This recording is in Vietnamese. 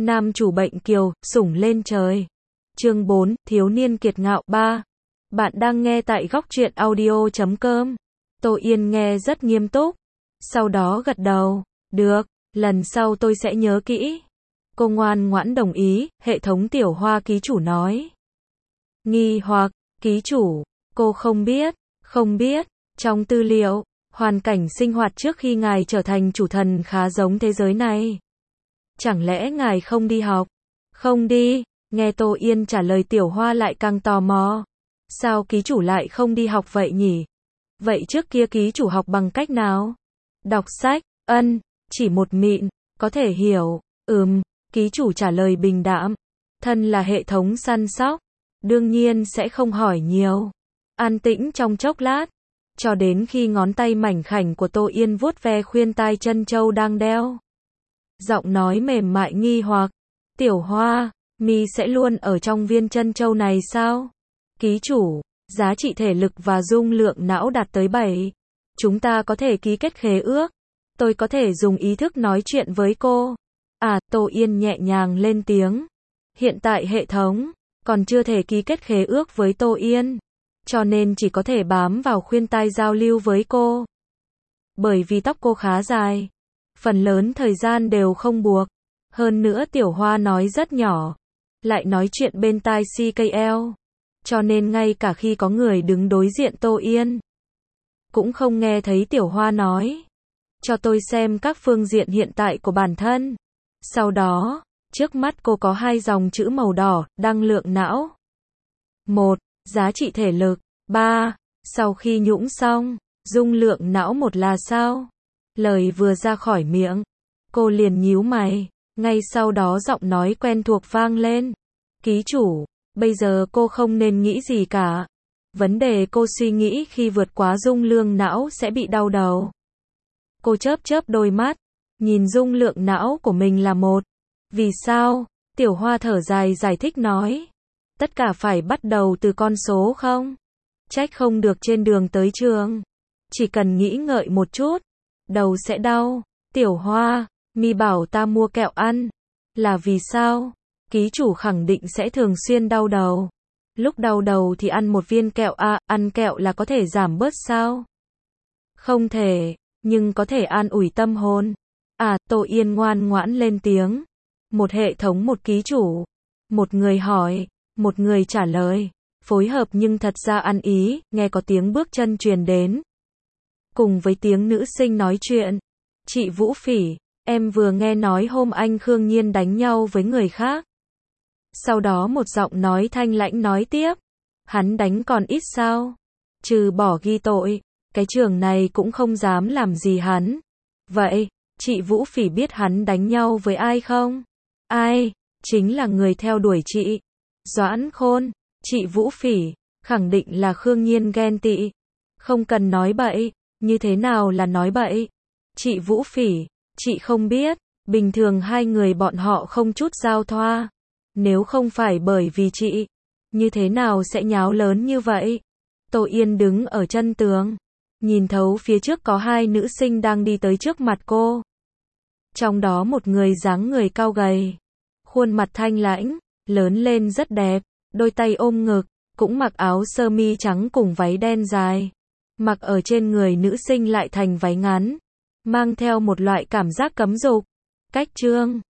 Nam chủ bệnh kiều, sủng lên trời. Chương 4, thiếu niên kiệt ngạo 3. Bạn đang nghe tại góc truyện audio.com. Tô Yên nghe rất nghiêm túc. Sau đó gật đầu. Được, lần sau tôi sẽ nhớ kỹ. Cô ngoan ngoãn đồng ý, hệ thống Tiểu Hoa ký chủ nói. Nghi hoặc, ký chủ, cô không biết, trong tư liệu, hoàn cảnh sinh hoạt trước khi ngài trở thành chủ thần khá giống thế giới này. Chẳng lẽ ngài không đi học? Không đi, nghe Tô Yên trả lời Tiểu Hoa lại càng tò mò. Sao ký chủ lại không đi học vậy nhỉ? Vậy trước kia ký chủ học bằng cách nào? Đọc sách, chỉ một mịn, có thể hiểu, ký chủ trả lời bình đạm. Thân là hệ thống săn sóc, đương nhiên sẽ không hỏi nhiều. An tĩnh trong chốc lát, cho đến khi ngón tay mảnh khảnh của Tô Yên vuốt ve khuyên tai chân châu đang đeo. Giọng nói mềm mại nghi hoặc, Tiểu Hoa, mi sẽ luôn ở trong viên chân châu này sao? Ký chủ, giá trị thể lực và dung lượng não đạt tới 7. Chúng ta có thể ký kết khế ước. Tôi có thể dùng ý thức nói chuyện với cô. Tô Yên nhẹ nhàng lên tiếng. Hiện tại hệ thống còn chưa thể ký kết khế ước với Tô Yên, cho nên chỉ có thể bám vào khuyên tai giao lưu với cô. Bởi vì tóc cô khá dài, phần lớn thời gian đều không buộc. Hơn nữa Tiểu Hoa nói rất nhỏ, lại nói chuyện bên tai CKL, cho nên ngay cả khi có người đứng đối diện Tô Yên, cũng không nghe thấy Tiểu Hoa nói. Cho tôi xem các phương diện hiện tại của bản thân. Sau đó, trước mắt cô có 2 dòng chữ màu đỏ, năng lượng não. 1. Giá trị thể lực. 3. Sau khi nhũng xong, dung lượng não 1 là sao? Lời vừa ra khỏi miệng, cô liền nhíu mày. Ngay sau đó giọng nói quen thuộc vang lên. Ký chủ, bây giờ cô không nên nghĩ gì cả. Vấn đề cô suy nghĩ khi vượt quá dung lượng não sẽ bị đau đầu. Cô chớp đôi mắt, nhìn dung lượng não của mình là 1. Vì sao? Tiểu Hoa thở dài giải thích nói. Tất cả phải bắt đầu từ con số không? Trách không được trên đường tới trường. Chỉ cần nghĩ ngợi một chút, đầu sẽ đau. Tiểu Hoa, mi bảo ta mua kẹo ăn. Là vì sao? Ký chủ khẳng định sẽ thường xuyên đau đầu. Lúc đau đầu thì ăn một viên kẹo ăn kẹo là có thể giảm bớt sao? Không thể, nhưng có thể an ủi tâm hồn. Tô Yên ngoan ngoãn lên tiếng. Một hệ thống một ký chủ. Một người hỏi, một người trả lời. Phối hợp nhưng thật ra ăn ý, nghe có tiếng bước chân truyền đến. Cùng với tiếng nữ sinh nói chuyện. Chị Vũ Phỉ, em vừa nghe nói hôm anh Khương Nhiên đánh nhau với người khác. Sau đó một giọng nói thanh lãnh nói tiếp. Hắn đánh còn ít sao? Trừ bỏ ghi tội, cái trường này cũng không dám làm gì hắn. Vậy, chị Vũ Phỉ biết hắn đánh nhau với ai không? Ai? Chính là người theo đuổi chị. Doãn Khôn. Chị Vũ Phỉ, khẳng định là Khương Nhiên ghen tị. Không cần nói bậy, như thế nào là nói bậy? Chị Vũ Phỉ, chị không biết, bình thường hai người bọn họ không chút giao thoa. Nếu không phải bởi vì chị, như thế nào sẽ nháo lớn như vậy? Tô Yên đứng ở chân tường, nhìn thấu phía trước có 2 nữ sinh đang đi tới trước mặt cô. Trong đó một người dáng người cao gầy, khuôn mặt thanh lãnh, lớn lên rất đẹp, đôi tay ôm ngực, cũng mặc áo sơ mi trắng cùng váy đen dài. Mặc ở trên người nữ sinh lại thành váy ngắn, mang theo một loại cảm giác cấm dục. Cách trương,